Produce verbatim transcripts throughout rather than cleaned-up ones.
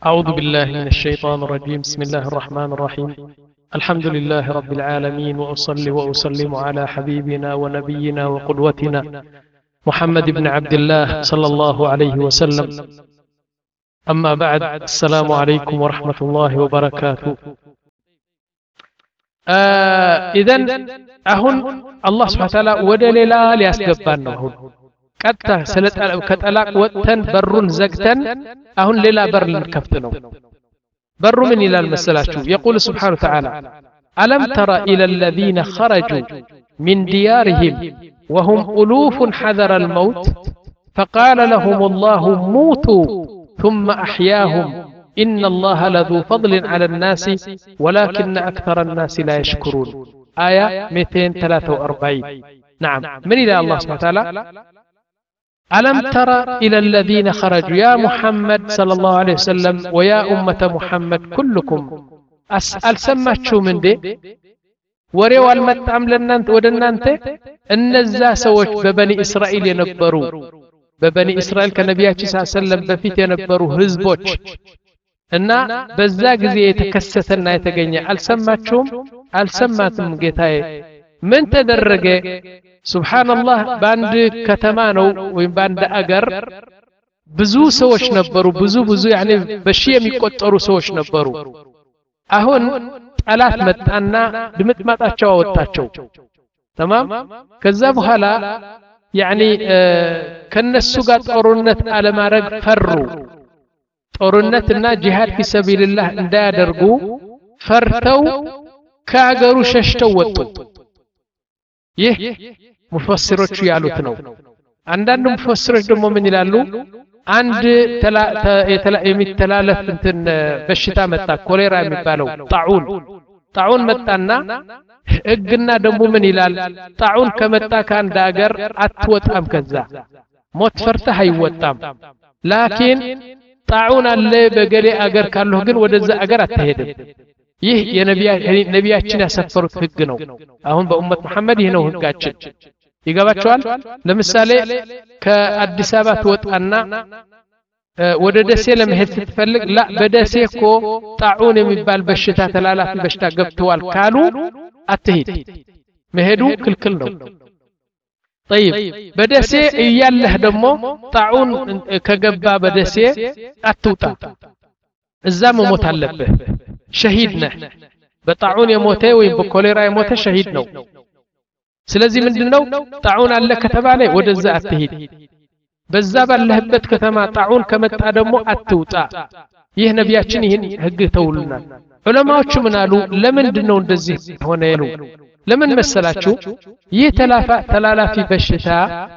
أعوذ بالله من الشيطان الرجيم. بسم الله الرحمن الرحيم. الحمد لله رب العالمين، وأصلي وأسلم على حبيبنا ونبينا وقدوتنا محمد بن عبد الله صلى الله عليه وسلم. أما بعد، السلام عليكم ورحمة الله وبركاته. آه إذن أهن الله سبحانه وتعالى ودللا ليسقبان هون ቀጥታ ከጠላቅ ወጥተን በሩን ዘግተን አሁን ሌላ በር ልንከፍት ነው። በሩ ምን ይላል መሰላችሁ? يقول سبحانه وتعالى ألم تر إلى الذين خرجوا من ديارهم وهم ألوف حذر الموت فقال لهم الله موتوا ثم أحياهم إن الله لذو فضل على الناس ولكن أكثر الناس لا يشكرون. آية مئتين وثلاثة وأربعين. نعم، من إلى الله سبحانه وتعالى ألم ترى إلى الذين خرجوا يا محمد صلى الله عليه وسلم ويا أمة محمد كلكم أسأل سمعتشو من دي وريو المتعم لنانت ودنانت إن الزاسوش ببني إسرائيل ينبروا ببني إسرائيل كنبياتي صلى الله عليه وسلم بفيت ينبروا هزبوش إن بزاق زي يتكسثنا يتقنيا أل سمعتشوم أل سمعتم قيتاي من تدرق ሱብሃንአላህ ባንድ ከተማ ነው ወይም ባንድ አገር ብዙ ሰዎች ነበሩ። ብዙ ብዙ ያኔ በሺ የሚቆጠሩ ሰዎች ነበሩ። አሁን ጠላት መጣና ድምጥማጣቸው አወጣቸው። ተማም ከዛ በኋላ ያኔ ከነሱ ጋር ጦርነት አለማድረግ ፈሩ። ጦርነትና ጂሃድ ፊ ሰቢልላህ እንዳያደርጉ ፈርተው ከአገሩ ሸሽተው ወጡ። ይህ ሙፈሲሮቹ ያሉት ነው። አንዳንድ ሙፈሲሮች ደግሞ ምን ይላሉ? አንድ የሚተላለፍ እንትን በሽታ መጣ፣ ኮሌራ የሚባለው ጣዑን ጣዑን መጣና ሕግና ደግሞ ምን ይላል? ጣዑን ከመጣ ከአንድ አገር አትወጣም፣ ከዛ ሞት ፈርተህ አይወጣም። ላኪን ጣዑን አለ በገሌ አገር ካለህ ግን ወደዛ አገር አትሄድም። ይህ የነቢያችን ያሰፈሩት ህግ ነው። አሁን በኡመት መሐመድ ይህ ነው ህጋችን። ይገባቸዋል? ለምሳሌ ከአዲስ አበባ ትወጣና ወደ ደሴ ለመሄድ ስትፈልግ ላ በደሴ እኮ ጣዑን የሚባል በሽታ ተላላፊ በሽታ ገብተዋል ካሉ አትሄድ፣ መሄዱ ክልክል ነው። طيب በደሴ እያለህ ደግሞ ጣዑን ከገባ በደሴ አትውጣ፣ እዛ መሞት አለብህ። ሸሂድ ነህ። በጣዑን የሞተ ወይም በኮሌራ የሞተ ሸሂድ ነው። ስለዚህ ምንድነው ጣዑን አለ ከተባለ ወደዛ አትሄድ። በዛ ባለህበት ከተማ ጣዑን ከመጣ ደግሞ አትውጣ። ይህ ነቢያችን ይህን ህግ ተውልናል። ዑለማዎቹ ምን አሉ? ለምንድነው እንደዚህ ሆነ ይሉ? ለምን መሰላችሁ? ይህ ተላላፊ በሽታ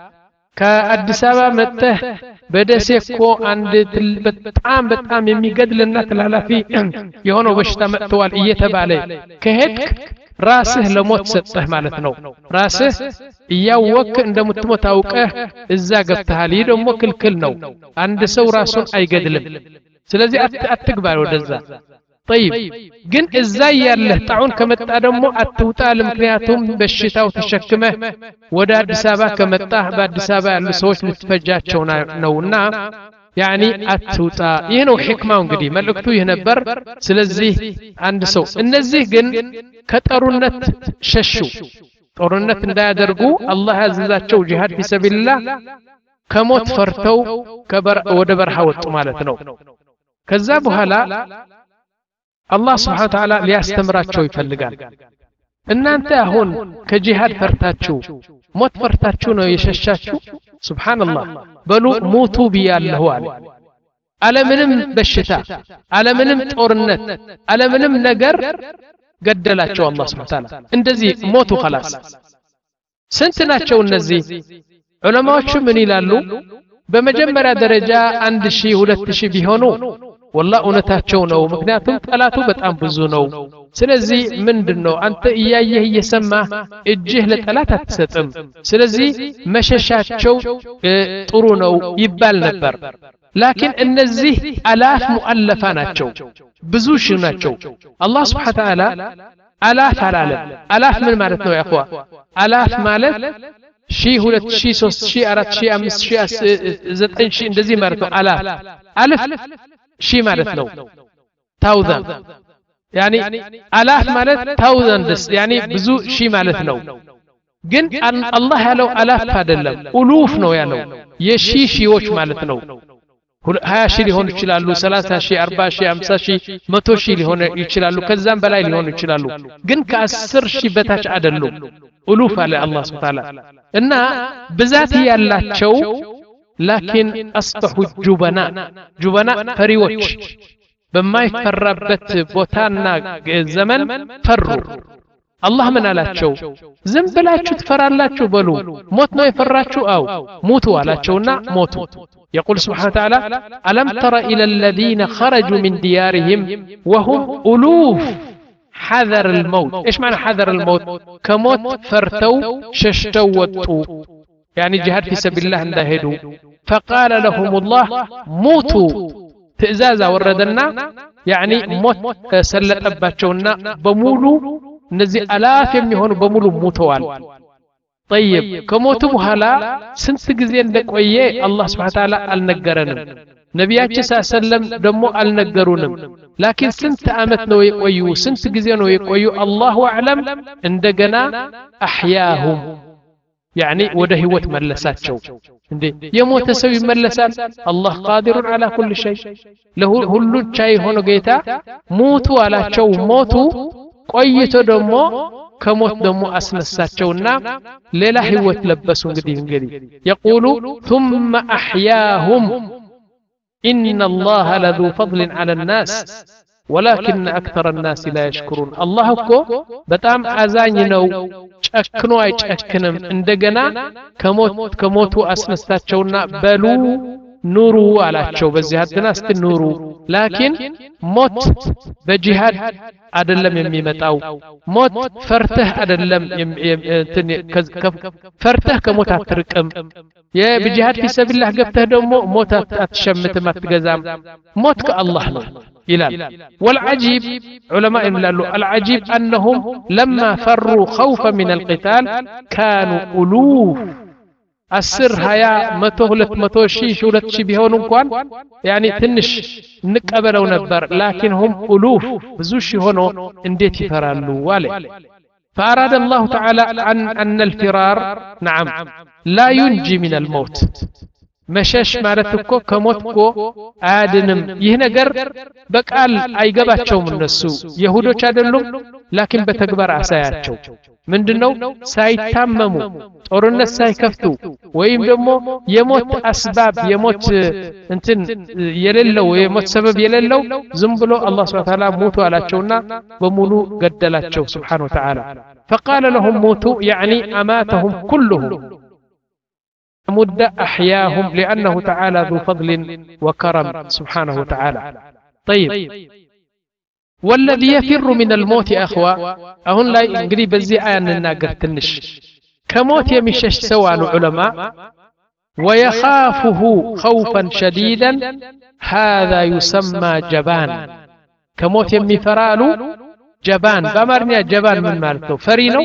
ከአዲስ አበባ መጥተህ በደሴ እኮ አንድ በጣም በጣም የሚገድልና ተላላፊ የሆነው በሽታ መጥተዋል እየተባለ ከሄድክ ራስህ ለሞት ሰጠህ ማለት ነው። ራስህ እያወቅህ እንደምትሞት አውቀህ እዛ ገብተሃል። ይህ ደግሞ ክልክል ነው። አንድ ሰው ራሱን አይገድልም። ስለዚህ አትግባ ወደዛ። طيب ግን እዛ ያለህ ጣዑን ከመጣ ደግሞ አትውጣ። ምክንያቱም በሽታው ተሸክመህ ወደ አዲስ አበባ ከመጣህ በአዲስ አበባ ያሉ ሰዎች ልትፈጃቸው ነውና ያኒ አትውጣ። ይህ ነው ሕክማው። እንግዲህ መልእክቱ ይህ ነበር። ስለዚህ አንድ ሰው እነዚህ ግን ከጦርነት ሸሹ፣ ጦርነት እንዳያደርጉ አላህ ያዘዛቸው ጂሃድ ፊ ሰቢልላህ ከሞት ፈርተው ወደ በረሃ ወጡ ማለት ነው። ከዛ በኋላ አላህ ስብሓነሁ ወተዓላ ሊያስተምራቸው ይፈልጋል። እናንተ አሁን ከጂሃድ ፈርታችሁ ሞት ፈርታችሁ ነው የሸሻችሁ? ሱብሃንአላህ በሉ ሙቱ ብያለሁ አለ። አለምንም በሽታ አለምንም ጦርነት አለምንም ነገር ገደላቸው አላህ ስብሓነሁ ወተዓላ። እንደዚህ ሞቱ خلاص። ስንት ናቸው እነዚህ? ዑለማዎቹ ምን ይላሉ? በመጀመሪያ ደረጃ አንድ ሺህ ሁለት ሺህ ቢሆኑ والله እውነታቸው ነው። ምክንያቱም ጠላቱ በጣም ብዙ ነው። ስለዚህ ምንድነው አንተ እያየህ እየሰማህ እጅህ ለጠላት አትሰጥም። ስለዚህ መሸሻቸው ጥሩ ነው ይባል ነበር። ላኪን እነዚህ አላፍ ሙአለፋ ናቸው፣ ብዙ ሺህ ናቸው። አላህ Subhanahu Wa Ta'ala አላፍ አላለም። አላፍ ምን ማለት ነው ያኳ? አላፍ ማለት ሺህ ሁለት ሺህ ሶስት ሺህ አራት ሺህ አምስት ሺህ ዘጠኝ ሺህ እንደዚህ ማለት ነው። አላፍ አልፍ ሺህ ማለት ነው ታውዘንድ يعني አላፍ ማለት ታውዘንድስ يعني ብዙ ሺህ ማለት ነው ግን አላህ ያለው አላፍ አይደለም ኡሉፍ ነው ያለው የሺህ ሺዎች ማለት ነው ሀያ ሺህ ሊሆኑ ይችላሉ ሰላሳ ሺህ አርባ ሺህ ሃምሳ ሺህ መቶ ሺህ ሊሆኑ ይችላሉ ከዛም በላይ ሊሆኑ ይችላሉ ግን ከአስር ሺህ በታች አይደሉም ኡሉፍ አለ አላህ Subhanahu Ta'ala እና ብዛት ያላቸው ላኪን አስበሁ ጁበና ጁበና ፈሪዎች በማይፈራበት ቦታና ዘመን ፈሩ አላህ ምን አላቸው ዝም ብላችሁ ትፈራላችሁ በሉ ሞት ነው የፈራችሁ አው ሞቱ አላቸውና ሞቱ يقول سبحانه وتعالى ألم تر إلى الذين خرجوا من ديارهم وهم ألوف حذر الموت إيش معنى حذر الموت كموت فرتوا ششتوا وطوا يعني جهاد في سبيل الله اندهدوا فقال لهم الله موتوا تئزازا وردنا يعني موت سلطباچونا بمولو እነዚህ አላፍ የሚሆኑ በሙሉ ሞተዋል طيب ከሞቱ በኋላ ስንት ጊዜ እንደቆየ አላህ Subhanahu Ta'ala አልነገረንም ነቢያችን ሰለላም ደግሞ አልነገሩንም ላኪን ስንት አመት ነው የቆዩ ስንት ጊዜ ነው የቆዩ አላሁ አዕለም እንደገና አህያሁም يعني ወደ ህይወት መለሳቸው እንዴ የሞተ ሰው ይመለሳል አላህ ቃዲሩን على كل شيء ለሁሉ ቻይ ሆኖ ጌታ ሞቱ አላቸው ሞቱ ቆይቶ ደግሞ ከሞት ደግሞ አስነሳቸውና ሌላ ህይወት ለበሱ እንግዲህ እንግዲህ يقول ثم احياهم ان الله لذو فضل على الناس ولكن اكثر الناس لا يشكرون الله እኮ በጣም አዛኝ ነው ጨክኖ አይጨክንም እንደገና ከሞት ከሞቱ አስነሳቸውና በሉ ኑሩ አላቸው በዚህ አድናስት ኑሩ ላኪን ሞት በጂሃድ አይደለም የሚመጣው ሞት ፈርተህ አይደለም እንትን ፈርተህ ከሞት አትርቅም የበጂሃድ في سبيل الله ገብተህ ደግሞ ሞት አትሸምትም አትገዛም ሞት ከአላህ ነው ይላል والعجيب علماء يقولوا العجيب انهم لما فروا خوفا من القتال كانوا الوف አስር ሃያ መቶ ሁለት መቶ ሺህ ሁለት ሺህ ቢሆኑ እንኳን يعني ትንሽ እንቀበለው ነበር ላኪን هم الوف ብዙ ሺህ ሆኖ እንዴት ይፈራሉ ዋለ فاراد الله تعالى ان ان الفرار نعم لا ينجي من الموت መሸሽ ማለት እኮ ከሞት እኮ አያድንም ይህ ነገር በቃል አይገባቸውም እነሱ ይሁዶች አይደሉም ላኪን በተግባር አሳያቸው ምንድነው ሳይታመሙ ጦርነት ሳይከፍቱ ወይም ደግሞ የሞት አስባብ የሞት እንትን የሌለው የሞት ሰበብ የሌለው ዝም ብሎ አላህ Subhanahu Ta'ala ሞቱ አላቸውና በሙሉ ገደላቸው Subhanahu Ta'ala فقال لهم موتوا يعني اماتهم كلهم مد احياهم لانه تعالى ذو فضل وكرم سبحانه وتعالى طيب والذي يفر من الموت يا اخوه اهون لا انغري بزي ايه نناغر تنش كموت يمشش سوى العلماء ويخافه خوفا شديدا هذا يسمى جبان كموت يمفرالو جبان بامرنيا جبان من مالته فرينو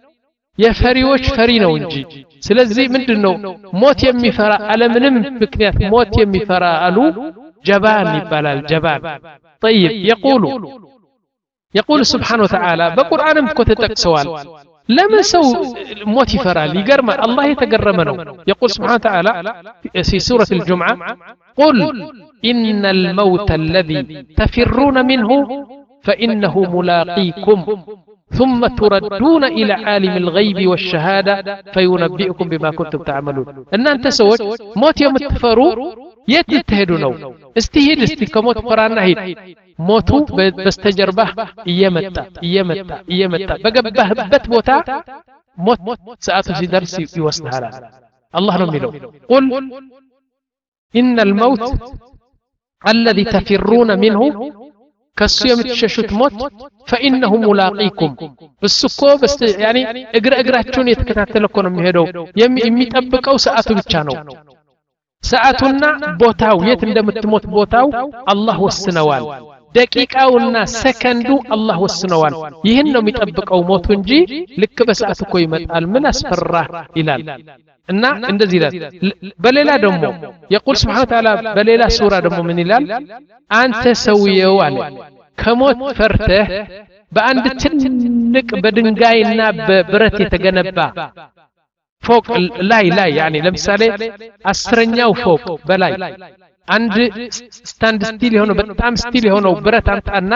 የፈሪዎች ፈሪ ነው እንጂ ስለዚህ ምንድነው ሞት የሚፈራ ዓለምንም ምክንያት ሞት የሚፈራ አሉ ጀባን ይባላል ጀባን طيب يقول يقول سبحانه وتعالى በቁርአንም እኮ ተጠቅሰዋል ለምን ሰው ሞት ይፈራል ይገርማል አላህ የተገረመ ነው يقول سبحانه وتعالى في سورة الجمعة قل إن الموت الذي تفرون منه فإنه ملاقيكم ثم تردون إلى عالم الغيب والشهادة فينبئكم بما كنتم تعملون أن أنت سوت موت يوم تفروا يتتهدونه استهد استكموت فرانا هيد موتو بستجربه يمتا يمتا يمتا بقبه بت بوتا موت ساعته سيدرس يوصلها الله نميله قل إن الموت الذي تفرون منه كسو يمتششوت موت فإنه ملاقيكم بالسكو بس يعني اقرأ اقرأتشون يتكتاتلكم مهدو يميتأبقوا ساعته بتشانو ساعتنا بوتاو يتندم التموت بوتاو الله والسنوال ደቂቃውና ሰከንዱ አላህ ወስነዋል ይህን ነው የሚጠብቀው ሞቱ እንጂ ልክ በሰዓት እኮ ይመጣል ምን አስፈራ ይላል እና እንደዚህ ይላል በሌላ ደግሞ يقول سبحانه وتعالى በሌላ ሱራ ደግሞ ምን ይላል አንተ ሰውየው አለ ከሞት ፈርተህ በአንድ ትልቅ በድንጋይና በብረት የተገነባ ፎቅ ላይ ላይ يعني ለምሳሌ አስረኛው ፎቅ በላይ አንድ ስታንድ ስቲል የሆነ በጣም ስቲል የሆነው ብረት አንጣና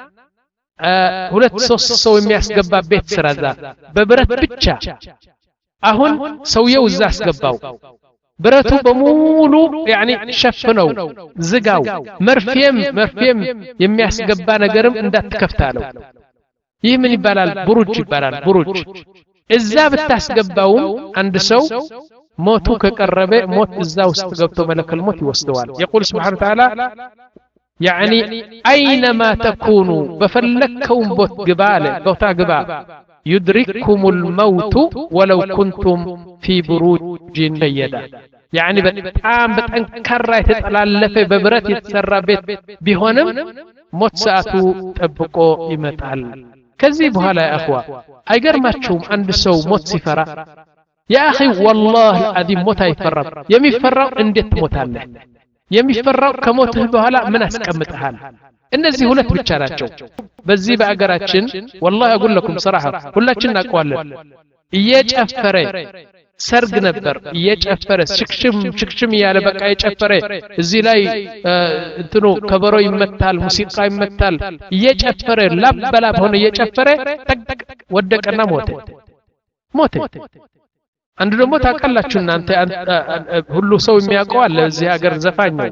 ሁለት ሶስት ሰው የሚያስገባ ቤት ስራዛ በብረት ብቻ አሁን ሰውየው እዛ አስገባው ብረቱ በሙሉ يعني ሸፍነው ዝጋው መርፌም መርፌም የሚያስገባ ነገርም እንዳትከፍታለው ይህ ምን ይባላል ብሩጅ ይባላል ብሩጅ እዛ ብታስገባው አንድ ሰው موتو كقربه موت እዛ ውስጥ ገብቶ መለከል ሞት ይወስደዋል يقول سبحانه وتعالى يعني اينما تكونوا بفلكوا بوت جبال بوتا جبا يدرككم الموت ولو كنتم في بروج ميدا يعني በጣም በጠንካራ የተጠላለፈ በብረት የተሰራ ቤት ቢሆንም ሞት ሰዓቱ ጠብቆ ይመጣል ከዚህ በኋላ يا اخوا አይገርማችሁም አንድ ሰው ሞት ሲፈራ يا أخي والله العظيم موت يفرق يميفرق انديت موتاله يميفرق كموته بهلا من اسقمطحال እነዚህ ሁለት ብቻ ናቸው በዚህ በአገራችን والله اقول لكم صراحه ሁላችን እናቀዋለን እየጨፈረ ሰርግ ነበር እየጨፈረ ሽክሽም ሽክሽም ያለ በቃ እየጨፈረ እዚህ ላይ እንትኑ ከበሮ ይመታል ሙዚቃ ይመታል እየጨፈረ ላበላብ ሆነ እየጨፈረ ጠቅ ወደቀና ሞተ ሞተ አንዱ ደግሞ ታቀላችሁ እናንተ ሁሉ ሰው የሚያውቀው አለ እዚህ ሀገር ዘፋኝ ነው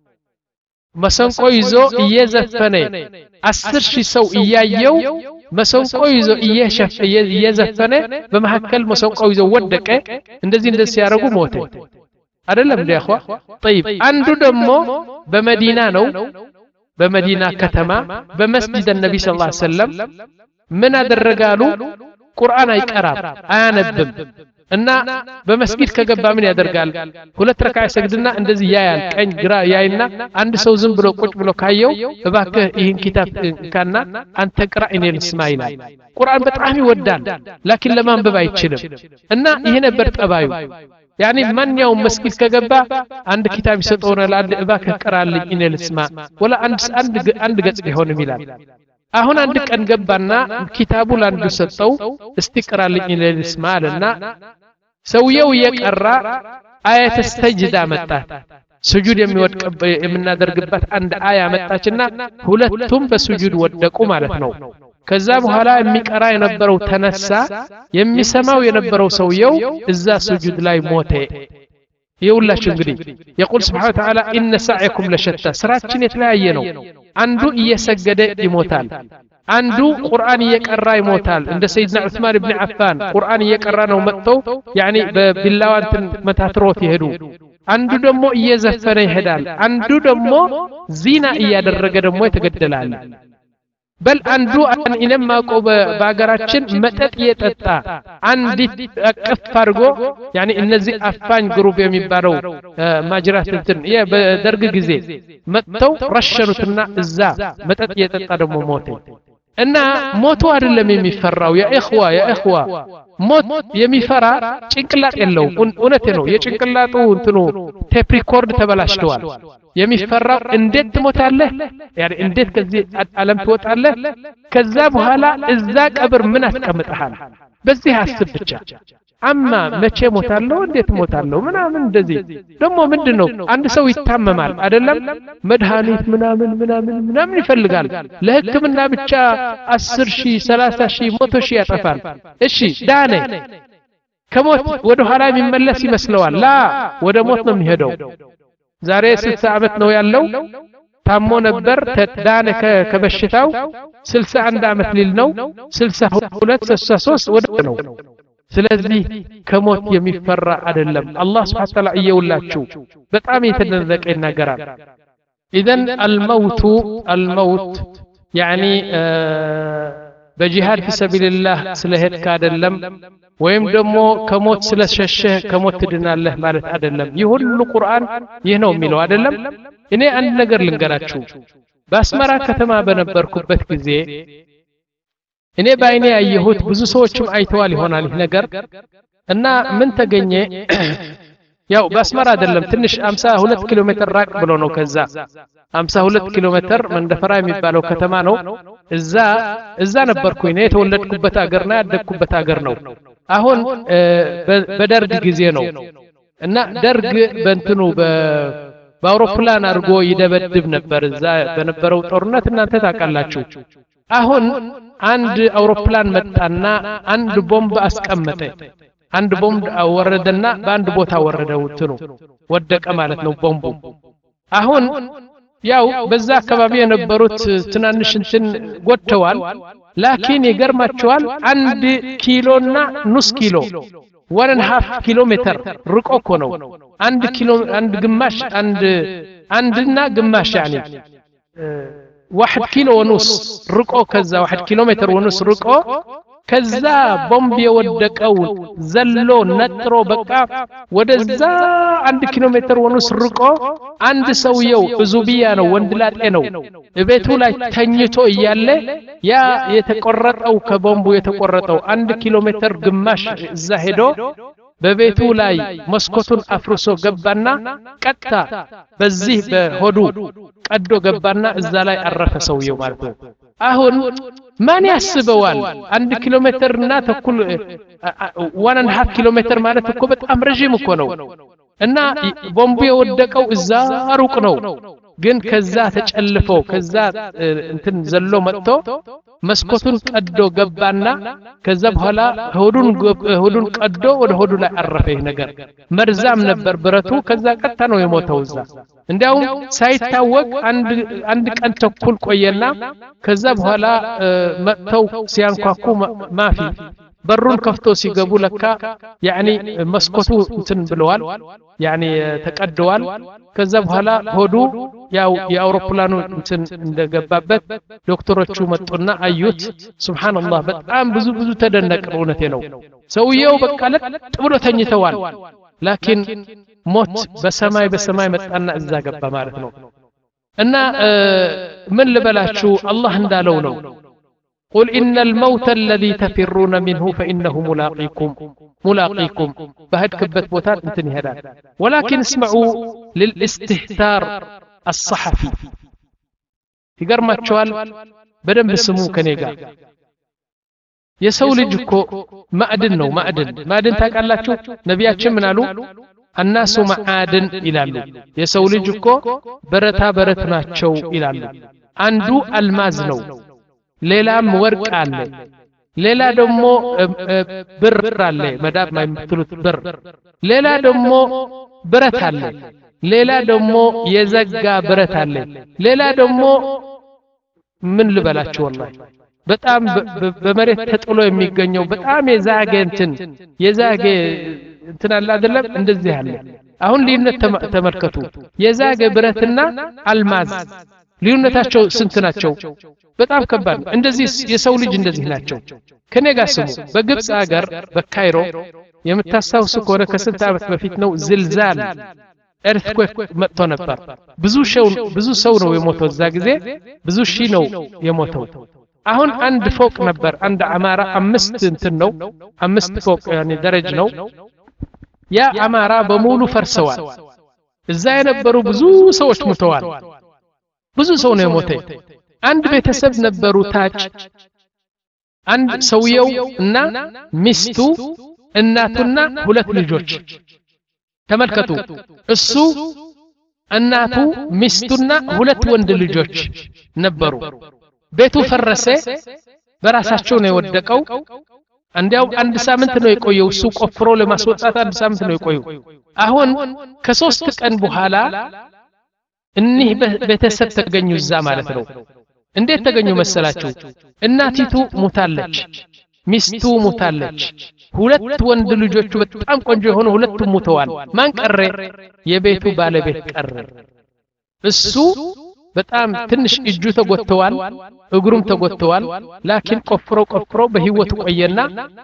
መሰንቆ ይዞ እየዘፈነ አስር ሺህ ሰው እያየው መሰንቆ ይዞ እየሸፈ እየዘፈነ በመሐከል መሰንቆ ይዞ ወደቀ እንደዚህ እንደዚህ ያረጉ ሞተ አይደለም እንዴ አخوا طيب አንዱ ደግሞ በመዲና ነው በመዲና ከተማ በመስጂድ النبي صلى الله عليه وسلم ምን አደረጋሉ ቁርአን አይቀራም አያነብም እና በመስጊድ ከገባ ምን ያደርጋል ሁለት ረካዓ ሰግድና እንደዚህ ያያል ቀኝ ግራ ያይና አንድ ሰው ዝም ብሎ ቁጭ ብሎ ካየው እባክህ ይህን ኪታብ ካና አንተ ቅራ እኔ ልስማ ይላል ቁርአን በጣም ይወዳል ላኪን ለማንበብ አይችልም እና ይሄ ነበር ጠባዩ يعني ማን ያው መስጊድ ከገባ አንድ ኪታብ ይሰጠውናል አንድ እባክህ ቅራልኝ እኔ ልስማ ወላ አንድ አንድ አንድ ገጽ ሊሆን ይላል አሁን አንድ ቀን ገባና ኪታቡ ላንዱ ሰጠው እስቲ ቅራልኝ እኔ ልስማ አለና ሰውየው የቀራ አያተ ሰጅዳ መጣ ስጁድ የሚወድቅ የምናደርግበት አንድ አያ መጣችና ሁለቱም በስጁድ ወደቁ ማለት ነው ከዛ በኋላ የሚቀራ የነበረው ተነሳ የሚሰማው የነበረው ሰውየው እዛ ስጁድ ላይ ሞተ ይውላችሁ እንግዲህ يقول سبحانه وتعالى ان سعيكم لشتى ስራችን የተለያየ ነው አንዱ እየሰገደ ይሞታል አንዱ ቁርአን እየቀራ ይሞታል እንደ ሰይድና ዑስማን ኢብኑ አፋን ቁርአን እየቀራ ነው መጥተው يعني በቢላዋንትን መታትሮት ይሄዱ አንዱ ደግሞ እየዘፈነ ይሄዳል አንዱ ደግሞ ዚና እያደረገ ደግሞ የተገደላል በል አንዱ እነማ ቆበ ባገራችን መጠጥ እየጠጣ አንዲት አቀፍ አድርጎ يعني እነዚህ አፋኝ ግሩፕ የሚባለው ማጅራት እንትን በደርግ ጊዜ መጥተው ረሸኑትና እዛ መጠጥ እየጠጣ ደግሞ ሞተ እና ሞቱ አይደለም የሚፈራው ያ اخوا ያ اخوا ሞት የሚፈራ ጭንቅላት የለው እውነቴ ነው የጭንቅላቱ እንትኑ ቴፕ ሪኮርድ ተበላሽቷል የሚፈራው እንዴት ትሞታለህ يعني እንዴት ከዚህ ዓለም ትወጣለህ ከዛ በኋላ እዛ ቀብር ምን አስቀምጠሃል በዚህ አስብ ብቻ አማ መቼ ሞታለሁ እንዴት ሞታለሁ ምናምን እንደዚህ ደግሞ ምንድነው አንድ ሰው ይታመማል አይደለም መድኃኒት ምናምን ምናምን ምናምን ይፈልጋል ለህክምና ብቻ አስር ሺህ ሰላሳ ሺህ መቶ ሺህ ያጠፋል እሺ ዳነ ከሞት ወደ ኋላ የሚመለስ ይመስለዋል ላ ወደ ሞት ነው የሚሄደው ዛሬ ስልሳ ዓመት ነው ያለው ታሞ ነበር ተዳነ ከበሽታው ስልሳ አንድ ዓመት ሊል ነው ስልሳ ሁለት ስልሳ ሶስት ወደ ነው ስለዚህ ከሞት የሚፈራ አይደለም አላህ Subhanahu Wa Ta'ala እየውላችሁ በጣም የተደነቀ ይናገራል اذا الموت الموت يعني በጂሃድ في سبيل الله ስለሄድክ አይደለም ወይም ደግሞ ከሞት ስለሸሸህ ከሞት ትድናለህ ማለት አይደለም ይህ ሁሉ ቁርአን ይህ ነው የሚለው አይደለም እኔ አንድ ነገር ልንገራችሁ በአስመራ ከተማ በነበርኩበት ጊዜ እኔ ባይኔ ያየሁት ብዙ ሰዎችም አይተዋል ይሆናል ይህ ነገር እና ምን ተገኘ ያው በአስመራ አይደለም ትንሽ ሃምሳ ሁለት ኪሎ ሜትር ራቅ ብሎ ነው ከዛ ሃምሳ ሁለት ኪሎ ሜትር መንደፈራ የሚባለው ከተማ ነው እዛ እዛ ነበርኩኝ እኔ የተወለድኩበት ሀገርና ያደግኩበት ሀገር ነው አሁን በደርግ ጊዜ ነው እና ደርግ በእንትኑ በአውሮፕላን አድርጎ ይደበድብ ነበር እዛ በነበረው ጦርነት እናንተ ታውቃላችሁ አሁን አንድ አውሮፕላን መጣና አንድ ቦምብ አስቀመጠ አንድ ቦምብ ወረደና በአንድ ቦታ ወረደው እንትኑ ወደቀ ማለት ነው ቦምቡ አሁን ያው በዛ አካባቢ የነበሩት ትናንሽ እንትን ጎተዋል ላኪን ይገርማቸዋል አንድ ኪሎና ንስ ኪሎ one and a half ኪሎሜትር ርቆ እኮ ነው አንድ ኪሎ አንድ ግማሽ አንድ አንድና ግማሽ يعني واحد كيلو ونص ርቆ ከዛ واحد ኪሎሜትር ونص ርቆ ከዛ ቦምብ የወደቀው ዘሎ ነጥሮ በቃ ወደዛ አንድ ኪሎሜትር ونص ርቆ አንድ ሰውየው እዙቢያ ነው ወንድላጤ ነው ቤቱ ላይ ተኝቶ እያለ ያ የተቆረጠው ከቦምቡ የተቆረጠው አንድ ኪሎሜትር ግማሽ እዛ ሄዶ በቤቱ ላይ መስኮቱን አፍርሶ ገባና ቀጣ በዚህ በሆዱ ቀዶ ገባና እዛ ላይ አረፈ ሰውየው ማለት ነው አሁን ማን ያስበዋል አንድ ኪሎሜትርና ተኩል one and a half ኪሎሜትር ማለት እኮ በጣም ረጅም እኮ ነው እና ቦምቡ የወደቀው እዛ ሩቅ ነው ግን ከዛ ተጨልፎ ከዛ እንትን ዘሎ መጥቶ መስኮቱን ቀዶ ገባና ከዛ በኋላ ሆዱን ሆዱን ቀዶ ወደ ሆዱ ላይ አረፈ ይሄ ነገር መርዛም ነበር ብረቱ ከዛ ቀጣ ነው የሞተው እዛ እንዲያውም ሳይታወቅ አንድ አንድ ቀን ተኩል ቆየና ከዛ በኋላ መጥተው ሲያንኳኩ ማፊ በሩን ከፍቶ ሲገቡ ለካ يعني መስኮቱ እንትን ብለዋል يعني ተቀደዋል ከዛ በኋላ ሆዱ ያው የአውሮፕላኑ እንትን እንደገባበት ዶክተሮቹ መጡና አዩት ሱብሃንአላህ በጣም ብዙ ብዙ ተደነቀ እውነቴ ነው ሰውየው በቃ ለጥ ብሎ ተኝተዋል ላኪን ሞት በሰማይ በሰማይ መጣና እዛ ገባ ማለት ነው እና ምን ልበላችሁ አላህ እንዳለው ነው قل إن الموت الذي تفرون منه فإنه ملاقيكم ملاقيكم بهد كبت بوتات انتني هذا ولكن اسمعوا للاستهتار الصحفي يقر ما تشوال بدن بسمو كنيقا يسول جكو مأدن نو مأدن مأدن تاك الله شو نبيات شمنالو الناس معادن إلالو يسول جكو برتا برتنا شو إلالو عنده الماز نو ሌላም ወርቅ አለ ሌላ ደግሞ ብር አለ መዳብ ማይምትሉት ብር ሌላ ደግሞ ብረት አለ ሌላ ደግሞ የዘጋ ብረት አለ ሌላ ደግሞ ምን ልበላችሁ ወላሂ በጣም በመሬት ተጥሎ የሚገኘው በጣም የዛገ እንትን የዛገ እንትን አለ አይደለም እንደዚህ አለ አሁን ልዩነት ተመልከቱ የዛገ ብረትና አልማዝ ልዩነታቸው ስንት ናቸው በጣም ከባድ እንደዚህ የሰው ልጅ እንደዚህ ናቸው ከኔ ጋር ስሙ በግብጽ ሀገር በካይሮ የምታሳውሱ ከሆነ ከስንት ዓመት በፊት ነው ዝልዛል ኤርትኩዌክ መጥቶ ነበር ብዙ ሰው ብዙ ሰው ነው የሞተው እዛ ጊዜ ብዙ ሺህ ነው የሞተው አሁን አንድ ፎቅ ነበር አንድ አማራ አምስት እንትን ነው አምስት ፎቅ يعني ደረጃ ነው ያ አማራ በሙሉ ፈርሰዋል እዛ የነበሩ ብዙ ሰዎች ሞተዋል ብዙ ሰው ነው የሞተው አንድ ቤተሰብ ነበሩ ታች አንድ ሰውየው እና ሚስቱ እናቱና ሁለት ልጆች ተመልከቱ እሱ እናቱ ሚስቱና ሁለት ወንድ ልጆች ነበሩ ቤቱ ፈረሰ በራሳቸው ነው የወደቀው እንዲያው አንድ ሳምንት ነው የቆየው እሱ ቆፍሮ ለማስወጣት አንድ ሳምንት ነው የቆየው አሁን ከሶስት ቀን በኋላ እኒህ ቤተሰብ ተገኙ እዛ ማለት ነው እንዴት ተገኙ መሰላችሁ እናቲቱ ሞታለች ሚስቱ ሞታለች ሁለት ወንድ ልጆቹ በጣም ቆንጆ የሆኑ ሁለቱም ሞተዋል ማን ቀረ የቤቱ ባለቤት ቀረ እሱ በጣም ትንሽ እጁ ተጎተዋል እግሩም ተጎተዋል ላኪን ቆፍሮ ቆፍሮ በህይወቱ ቆየና